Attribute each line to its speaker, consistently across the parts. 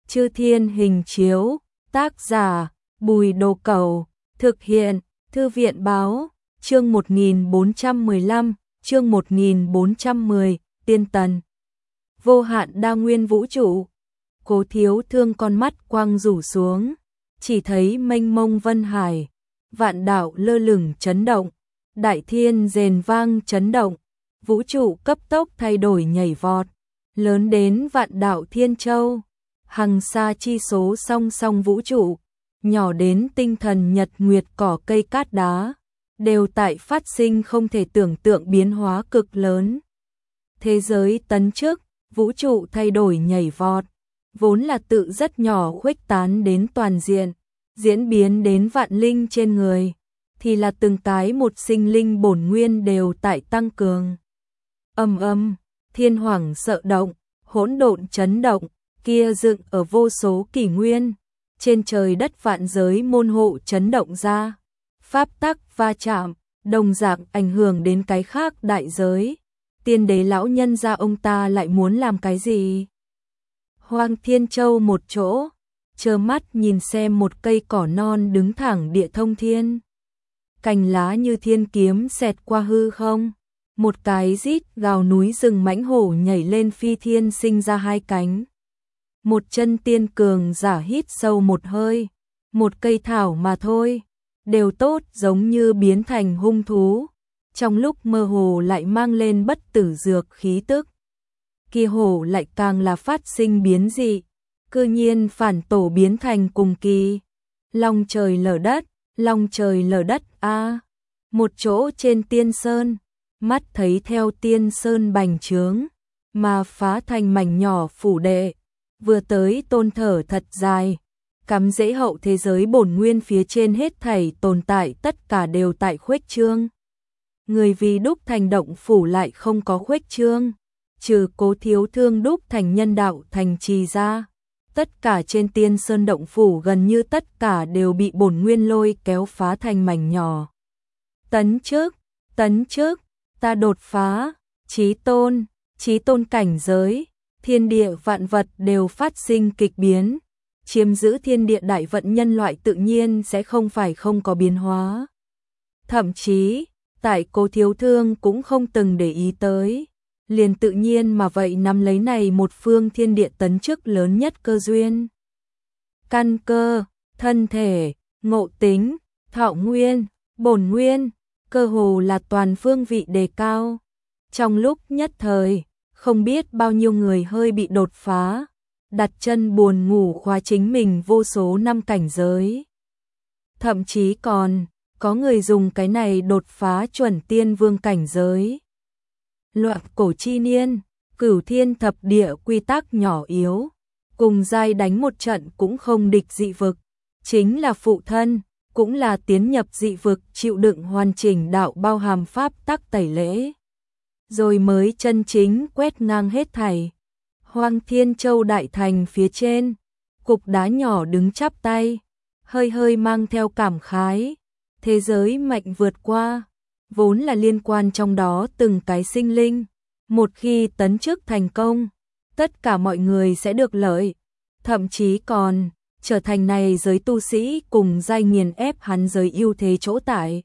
Speaker 1: Chư Thiên Hình Chiếu, tác giả, Bùi Đồ Cẩu, thực hiện, Thư viện Báo, chương 1415, chương 1410, Tiên Tần. Vô hạn đa nguyên vũ trụ. Cố Thiếu Thương con mắt quang rủ xuống, chỉ thấy mênh mông vân hải, vạn đạo lơ lửng chấn động, đại thiên rền vang chấn động, vũ trụ cấp tốc thay đổi nhảy vọt, lớn đến vạn đạo thiên châu, hằng sa chi số song song vũ trụ, nhỏ đến tinh thần nhật nguyệt cỏ cây cát đá, đều tại phát sinh không thể tưởng tượng biến hóa cực lớn. Thế giới tấn chức, vũ trụ thay đổi nhảy vọt, vốn là tự rất nhỏ khuếch tán đến toàn diện, diễn biến đến vạn linh trên người, thì là từng cái một sinh linh bổn nguyên đều tại tăng cường. Thiên hoàng sợ động, hỗn độn chấn động, kia dựng ở vô số kỷ nguyên, trên trời đất vạn giới môn hộ chấn động ra, pháp tắc va chạm, đồng dạng ảnh hưởng đến cái khác đại giới. Tiên đế lão nhân gia ông ta lại muốn làm cái gì? Hoang Thiên Châu một chỗ, trơ mắt nhìn xem một cây cỏ non đứng thẳng địa thông thiên. Cành lá như thiên kiếm xẹt qua hư không, một cái rít gào núi rừng mãnh hổ nhảy lên phi thiên sinh ra hai cánh. Một chân tiên cường giả hít sâu một hơi, một cây thảo mà thôi, đều tốt giống như biến thành hung thú, trong lúc mơ hồ lại mang lên bất tử dược khí tức. Kia hổ lại càng là phát sinh biến dị, cư nhiên phản tổ biến thành cùng kỳ. Long trời lở đất a. Một chỗ trên tiên sơn, mắt thấy theo tiên sơn bành trướng, mà phá thành mảnh nhỏ phủ đệ, vừa tới tôn thở thật dài, cắm rễ hậu thế giới bổn nguyên phía trên hết thảy tồn tại tất cả đều tại khuếch trương. Người vì đúc thành động phủ lại không có khuếch trương, trừ Cố Thiếu Thương đúc thành nhân đạo thành trì ra. Tất cả trên tiên sơn động phủ gần như tất cả đều bị bổn nguyên lôi kéo phá thành mảnh nhỏ. Tấn trước, ta đột phá, chí tôn cảnh giới, thiên địa vạn vật đều phát sinh kịch biến, chiếm giữ thiên địa đại vận nhân loại tự nhiên sẽ không phải không có biến hóa. Thậm chí, tại Cố Thiếu Thương cũng không từng để ý tới, liền tự nhiên mà vậy nắm lấy này một phương thiên địa tấn chức lớn nhất cơ duyên. Căn cơ, thân thể, ngộ tính, thọ nguyên, bổn nguyên, cơ hồ là toàn phương vị đề cao. Trong lúc nhất thời, không biết bao nhiêu người hơi bị đột phá, đặt chân buồn ngủ khóa chính mình vô số năm cảnh giới. Thậm chí còn có người dùng cái này đột phá chuẩn tiên vương cảnh giới. Loạn cổ chi niên, cửu thiên thập địa quy tắc nhỏ yếu, cùng giai đánh một trận cũng không địch dị vực, chính là phụ thân, cũng là tiến nhập dị vực chịu đựng hoàn chỉnh đạo bao hàm pháp tắc tẩy lễ. Rồi mới chân chính quét ngang hết thảy. Hoang Thiên Châu đại thành phía trên, cục đá nhỏ đứng chắp tay, hơi hơi mang theo cảm khái. Thế giới mạnh vượt qua, vốn là liên quan trong đó từng cái sinh linh. Một khi tấn chức thành công, tất cả mọi người sẽ được lợi, thậm chí còn trở thành này giới tu sĩ cùng giai nghiền ép hắn giới ưu thế chỗ tại.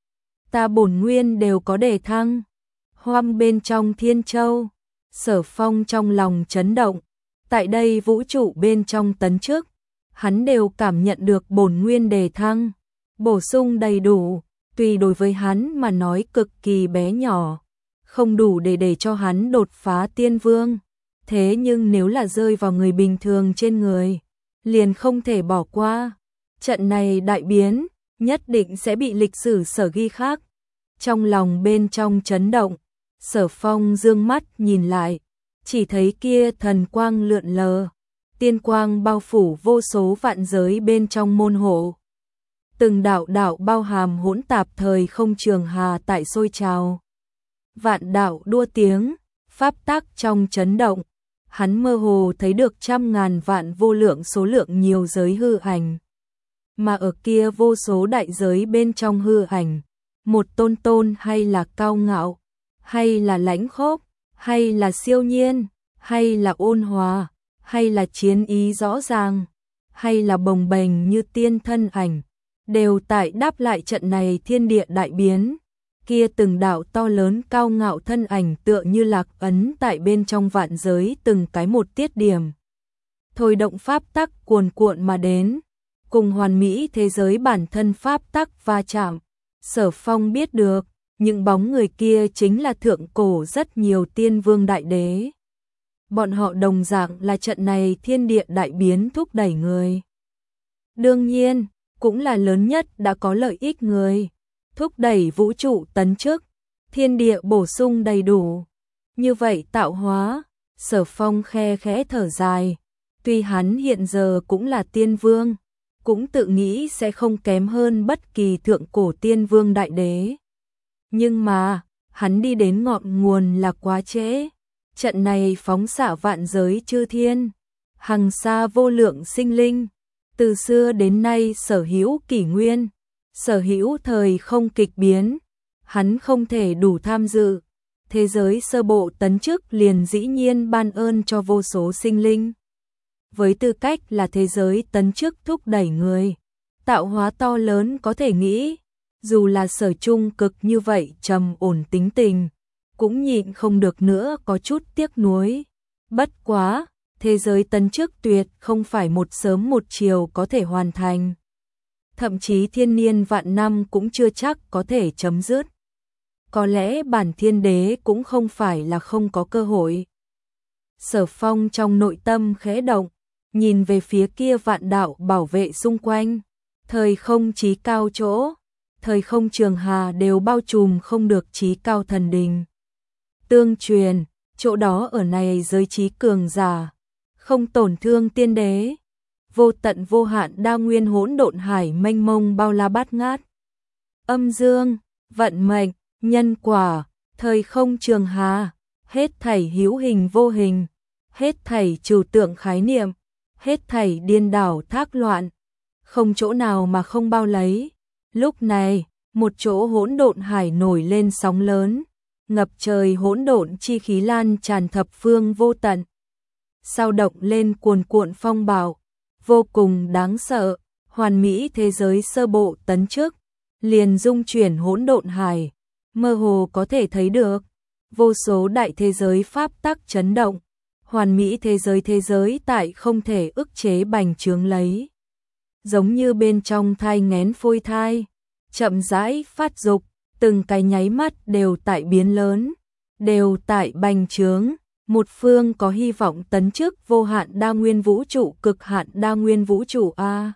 Speaker 1: Ta bổn nguyên đều có đề thăng. Hoang bên trong Thiên Châu, Sở Phong trong lòng chấn động, tại đây vũ trụ bên trong tấn chức, hắn đều cảm nhận được bổn nguyên đề thăng, bổ sung đầy đủ, tuy đối với hắn mà nói cực kỳ bé nhỏ, không đủ để cho hắn đột phá tiên vương, thế nhưng nếu là rơi vào người bình thường trên người, liền không thể bỏ qua. Trận này đại biến, nhất định sẽ bị lịch sử sở ghi khác. Trong lòng bên trong chấn động, Sở Phong dương mắt nhìn lại, chỉ thấy kia thần quang lượn lờ, tiên quang bao phủ vô số vạn giới bên trong môn hộ. Từng đạo đạo bao hàm hỗn tạp thời không trường hà tại sôi trào. Vạn đạo đua tiếng, pháp tắc trong chấn động, hắn mơ hồ thấy được trăm ngàn vạn vô lượng số lượng nhiều giới hư ảnh. Mà ở kia vô số đại giới bên trong hư ảnh, một tôn hay là cao ngạo, hay là lãnh khốc, hay là siêu nhiên, hay là ôn hòa, hay là chiến ý rõ ràng, hay là bồng bềnh như tiên thân ảnh, đều tại đáp lại trận này thiên địa đại biến. Kia từng đạo to lớn cao ngạo thân ảnh tựa như lạc ấn tại bên trong vạn giới từng cái một tiết điểm. Thôi động pháp tắc cuồn cuộn mà đến, cùng hoàn mỹ thế giới bản thân pháp tắc va chạm. Sở Phong biết được, những bóng người kia chính là thượng cổ rất nhiều tiên vương đại đế. Bọn họ đồng dạng là trận này thiên địa đại biến thúc đẩy người. Đương nhiên, cũng là lớn nhất đã có lợi ích người. Thúc đẩy vũ trụ tấn chức, thiên địa bổ sung đầy đủ. Như vậy tạo hóa, Sở Phong khe khẽ thở dài. Tuy hắn hiện giờ cũng là tiên vương, cũng tự nghĩ sẽ không kém hơn bất kỳ thượng cổ tiên vương đại đế. Nhưng mà, hắn đi đến ngọn nguồn là quá trễ. Trận này phóng xạ vạn giới chư thiên, hằng xa vô lượng sinh linh, từ xưa đến nay sở hữu kỷ nguyên, sở hữu thời không kịch biến, hắn không thể đủ tham dự. Thế giới sơ bộ tấn chức liền dĩ nhiên ban ơn cho vô số sinh linh. Với tư cách là thế giới tấn chức thúc đẩy người, tạo hóa to lớn có thể nghĩ, dù là Sở Trung cực như vậy trầm ổn tính tình, cũng nhịn không được nữa có chút tiếc nuối. Bất quá, thế giới tấn chức tuyệt không phải một sớm một chiều có thể hoàn thành. Thậm chí thiên niên vạn năm cũng chưa chắc có thể chấm dứt. Có lẽ bản thiên đế cũng không phải là không có cơ hội. Sở Phong trong nội tâm khẽ động, nhìn về phía kia vạn đạo bảo vệ xung quanh. Thời không chí cao chỗ, thời không trường hà đều bao trùm không được chí cao thần đình. Tương truyền, chỗ đó ở này giới trí cường giả, không tổn thương tiên đế. Vô tận vô hạn đa nguyên hỗn độn hải mênh mông bao la bát ngát. Âm dương, vận mệnh, nhân quả, thời không trường hà, hết thảy hữu hình vô hình, hết thảy trừu tượng khái niệm, hết thảy điên đảo thác loạn, không chỗ nào mà không bao lấy. Lúc này, một chỗ hỗn độn hải nổi lên sóng lớn, ngập trời hỗn độn chi khí lan tràn thập phương vô tận. Sao động lên cuồn cuộn phong bạo, vô cùng đáng sợ, hoàn mỹ thế giới sơ bộ tấn chức, liền dung chuyển hỗn độn hải, mơ hồ có thể thấy được vô số đại thế giới pháp tắc chấn động, hoàn mỹ thế giới tại không thể ức chế bành trướng lấy. Giống như bên trong thai nghén phôi thai, chậm rãi phát dục, từng cái nháy mắt đều tại biến lớn, đều tại bành trướng. Một phương có hy vọng tấn chức vô hạn đa nguyên vũ trụ cực hạn đa nguyên vũ trụ A.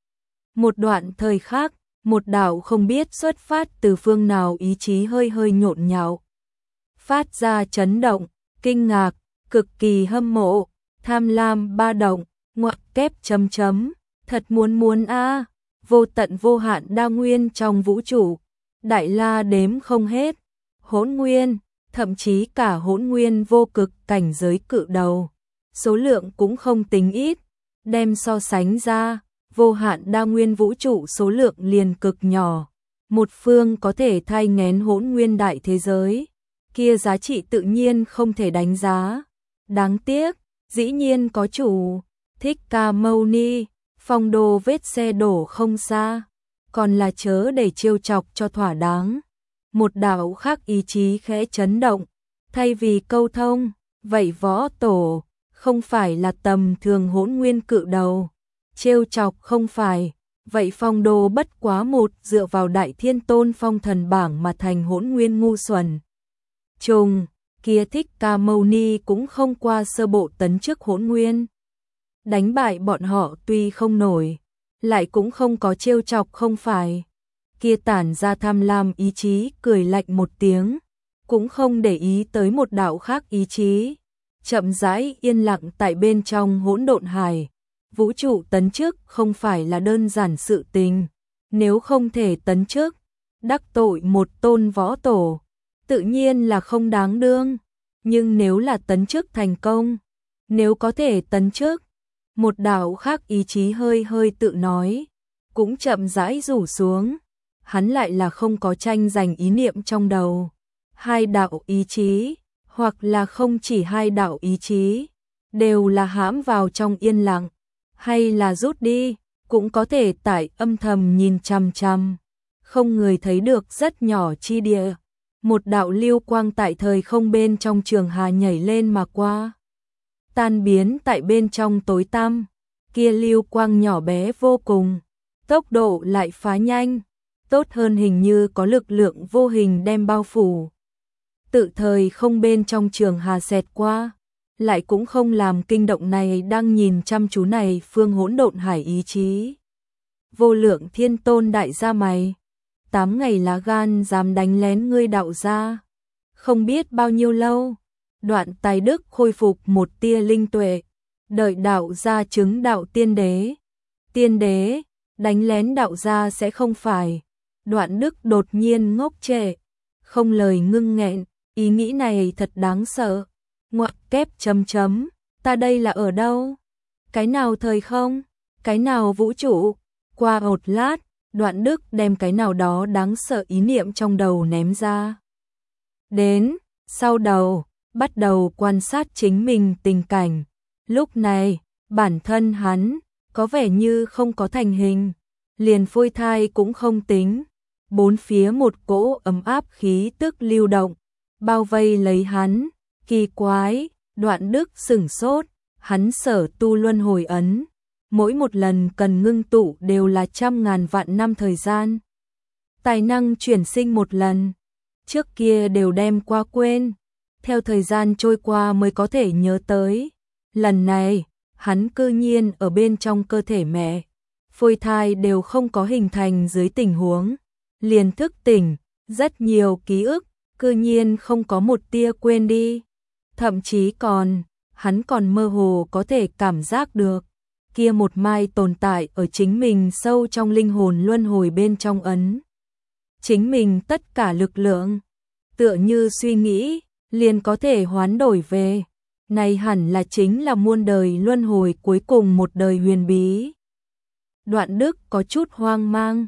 Speaker 1: Một đoạn thời khác, một đạo không biết xuất phát từ phương nào ý chí hơi hơi nhộn nhạo. Phát ra chấn động, kinh ngạc, cực kỳ hâm mộ, tham lam ba động, ngoặc kép chấm chấm, thật muốn A, vô tận vô hạn đa nguyên trong vũ trụ, đại la đếm không hết, hỗn nguyên. Thậm chí cả hỗn nguyên vô cực cảnh giới cự đầu, số lượng cũng không tính ít, đem so sánh ra, vô hạn đa nguyên vũ trụ số lượng liền cực nhỏ. Một phương có thể thai nghén hỗn nguyên đại thế giới, kia giá trị tự nhiên không thể đánh giá. Đáng tiếc, dĩ nhiên có chủ, Thích Ca Mâu Ni, phong đô vết xe đổ không xa, còn là chớ để trêu chọc cho thỏa đáng. Một đạo khác ý chí khẽ chấn động, thay vì câu thông, vậy võ tổ, không phải là tầm thường hỗn nguyên cự đầu, trêu chọc không phải, vậy phong đô bất quá một dựa vào đại thiên tôn phong thần bảng mà thành hỗn nguyên ngu xuẩn. Trùng, kia Thích Ca Mâu Ni cũng không qua sơ bộ tấn chức hỗn nguyên. Đánh bại bọn họ tuy không nổi, lại cũng không có trêu chọc không phải. Kia tản ra tham lam ý chí cười lạnh một tiếng, cũng không để ý tới một đạo khác ý chí, chậm rãi yên lặng tại bên trong hỗn độn hải. Vũ trụ tấn chức không phải là đơn giản sự tình, nếu không thể tấn chức, đắc tội một tôn võ tổ, tự nhiên là không đáng đương, nhưng nếu là tấn chức thành công, nếu có thể tấn chức, một đạo khác ý chí hơi hơi tự nói, cũng chậm rãi rủ xuống. Hắn lại là không có tranh giành ý niệm trong đầu. Hai đạo ý chí, hoặc là không chỉ hai đạo ý chí, đều là hãm vào trong yên lặng, hay là rút đi, cũng có thể tại âm thầm nhìn chằm chằm, không người thấy được rất nhỏ chi địa. Một đạo lưu quang tại thời không bên trong trường hà nhảy lên mà qua, tan biến tại bên trong tối tăm, kia lưu quang nhỏ bé vô cùng, tốc độ lại phá nhanh, tốt hơn hình như có lực lượng vô hình đem bao phủ. Tự thời không bên trong trường hà xẹt qua, lại cũng không làm kinh động này đang nhìn chăm chú này phương hỗn độn hải ý chí. Vô lượng thiên tôn đại gia mày, 8 ngày lá gan dám đánh lén ngươi đạo gia, không biết bao nhiêu lâu, Đoạn Tài Đức khôi phục một tia linh tuệ, đợi đạo gia chứng đạo tiên đế. Tiên đế, đánh lén đạo gia sẽ không phải. Đoạn Đức đột nhiên ngốc trệ, không lời ngưng nghẹn, ý nghĩ này thật đáng sợ. Ngoặc kép chấm chấm, ta đây là ở đâu? Cái nào thời không? Cái nào vũ trụ? Qua một lát, Đoạn Đức đem cái nào đó đáng sợ ý niệm trong đầu ném ra. Đến, sau đầu, bắt đầu quan sát chính mình tình cảnh. Lúc này, bản thân hắn, có vẻ như không có thành hình, liền phôi thai cũng không tính. Bốn phía một cỗ ấm áp khí tức lưu động, bao vây lấy hắn, kỳ quái, Đoạn Đức sửng sốt, hắn sở tu luân hồi ấn. Mỗi một lần cần ngưng tụ đều là trăm ngàn vạn năm thời gian. Tài năng chuyển sinh một lần, trước kia đều đem qua quên, theo thời gian trôi qua mới có thể nhớ tới. Lần này, hắn cư nhiên ở bên trong cơ thể mẹ, phôi thai đều không có hình thành dưới tình huống, liền thức tỉnh, rất nhiều ký ức, cư nhiên không có một tia quên đi. Thậm chí hắn còn mơ hồ có thể cảm giác được, kia một mai tồn tại ở chính mình sâu trong linh hồn luân hồi bên trong ấn. Chính mình tất cả lực lượng, tựa như suy nghĩ, liền có thể hoán đổi về. Này hẳn là chính là muôn đời luân hồi cuối cùng một đời huyền bí. Đoạn Đức có chút hoang mang,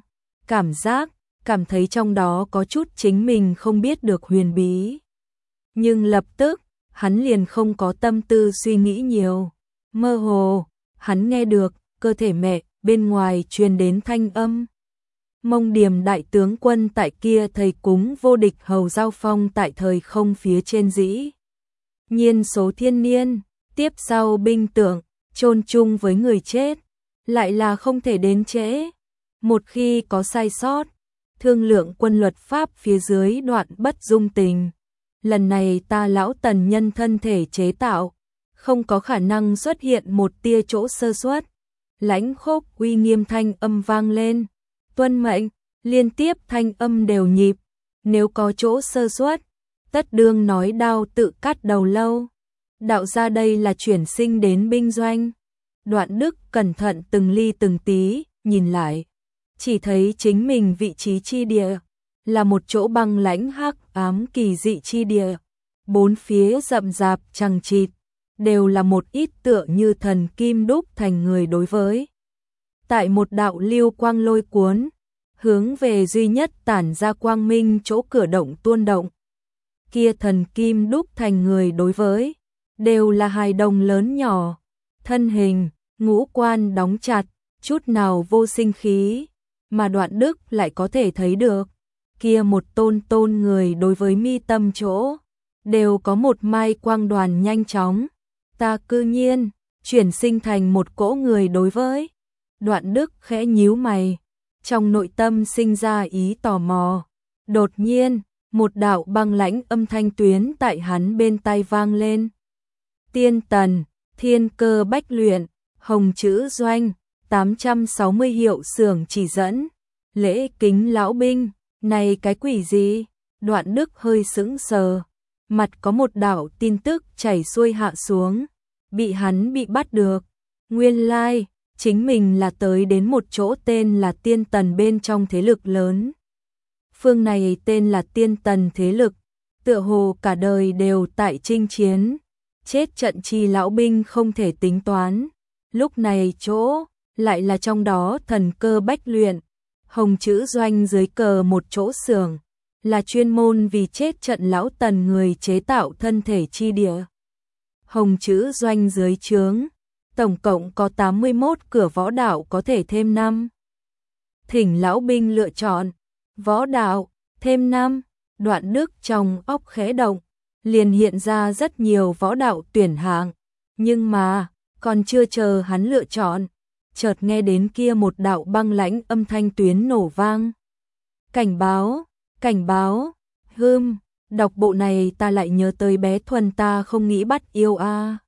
Speaker 1: cảm thấy trong đó có chút chính mình không biết được huyền bí. Nhưng lập tức, hắn liền không có tâm tư suy nghĩ nhiều. Mơ hồ, hắn nghe được cơ thể mẹ bên ngoài truyền đến thanh âm. Mông Điểm đại tướng quân tại kia thầy cúng vô địch hầu giao phong tại thời không phía trên dĩ nhiên số thiên niên, tiếp sau binh tượng, chôn chung với người chết, lại là không thể đến trễ. Một khi có sai sót, thương lượng quân luật pháp phía dưới đoạn bất dung tình. Lần này ta lão Tần nhân thân thể chế tạo, không có khả năng xuất hiện một tia chỗ sơ suất. Lãnh Khốc uy nghiêm thanh âm vang lên, tuân mệnh, liên tiếp thanh âm đều nhịp, nếu có chỗ sơ suất, tất đương nói đao tự cắt đầu lâu. Đạo ra đây là chuyển sinh đến binh doanh. Đoạn Đức cẩn thận từng ly từng tí, nhìn lại, chỉ thấy chính mình vị trí chi địa, là một chỗ băng lãnh hắc ám kỳ dị chi địa. Bốn phía rậm rạp chằng chịt, đều là một ít tựa như thần kim đúc thành người đối với. Tại một đạo lưu quang lôi cuốn, hướng về duy nhất tản ra quang minh chỗ cửa động tuôn động. Kia thần kim đúc thành người đối với, đều là hài đồng lớn nhỏ, thân hình, ngũ quan đóng chặt, chút nào vô sinh khí, mà Đoạn Đức lại có thể thấy được. Kia một tôn người đối với mi tâm chỗ, đều có một mai quang đoàn nhanh chóng. Ta cư nhiên, chuyển sinh thành một cỗ người đối với. Đoạn Đức khẽ nhíu mày, trong nội tâm sinh ra ý tò mò. Đột nhiên, một đạo băng lãnh âm thanh tuyến tại hắn bên tai vang lên. Tiên Tần, Thiên Cơ Bách Luyện, Hồng Chữ Doanh, 860 hiệu xưởng chỉ dẫn, lễ kính lão binh, này cái quỷ gì? Đoạn Đức hơi sững sờ, mặt có một đạo tin tức chảy xuôi hạ xuống, hắn bị bắt được. Nguyên lai, chính mình là tới đến một chỗ tên là Tiên Tần bên trong thế lực lớn. Phương này tên là Tiên Tần thế lực, tựa hồ cả đời đều tại chinh chiến, chết trận chi lão binh không thể tính toán. Lúc này chỗ, lại là trong đó Thần Cơ Bách Luyện, Hồng Chữ Doanh dưới cờ một chỗ xưởng, là chuyên môn vì chết trận lão Tần người chế tạo thân thể chi địa. hồng chữ doanh dưới trướng, tổng cộng có 81 cửa võ đạo có thể thêm 5. Thỉnh lão binh lựa chọn, võ đạo, thêm 5, Đoạn Đức trong óc khẽ động, liền hiện ra rất nhiều võ đạo tuyển hạng, nhưng mà, còn chưa chờ hắn lựa chọn, chợt nghe đến kia một đạo băng lãnh âm thanh tuyến nổ vang. Cảnh báo, đọc bộ này ta lại nhớ tới bé Thuần ta không nghĩ bắt yêu a.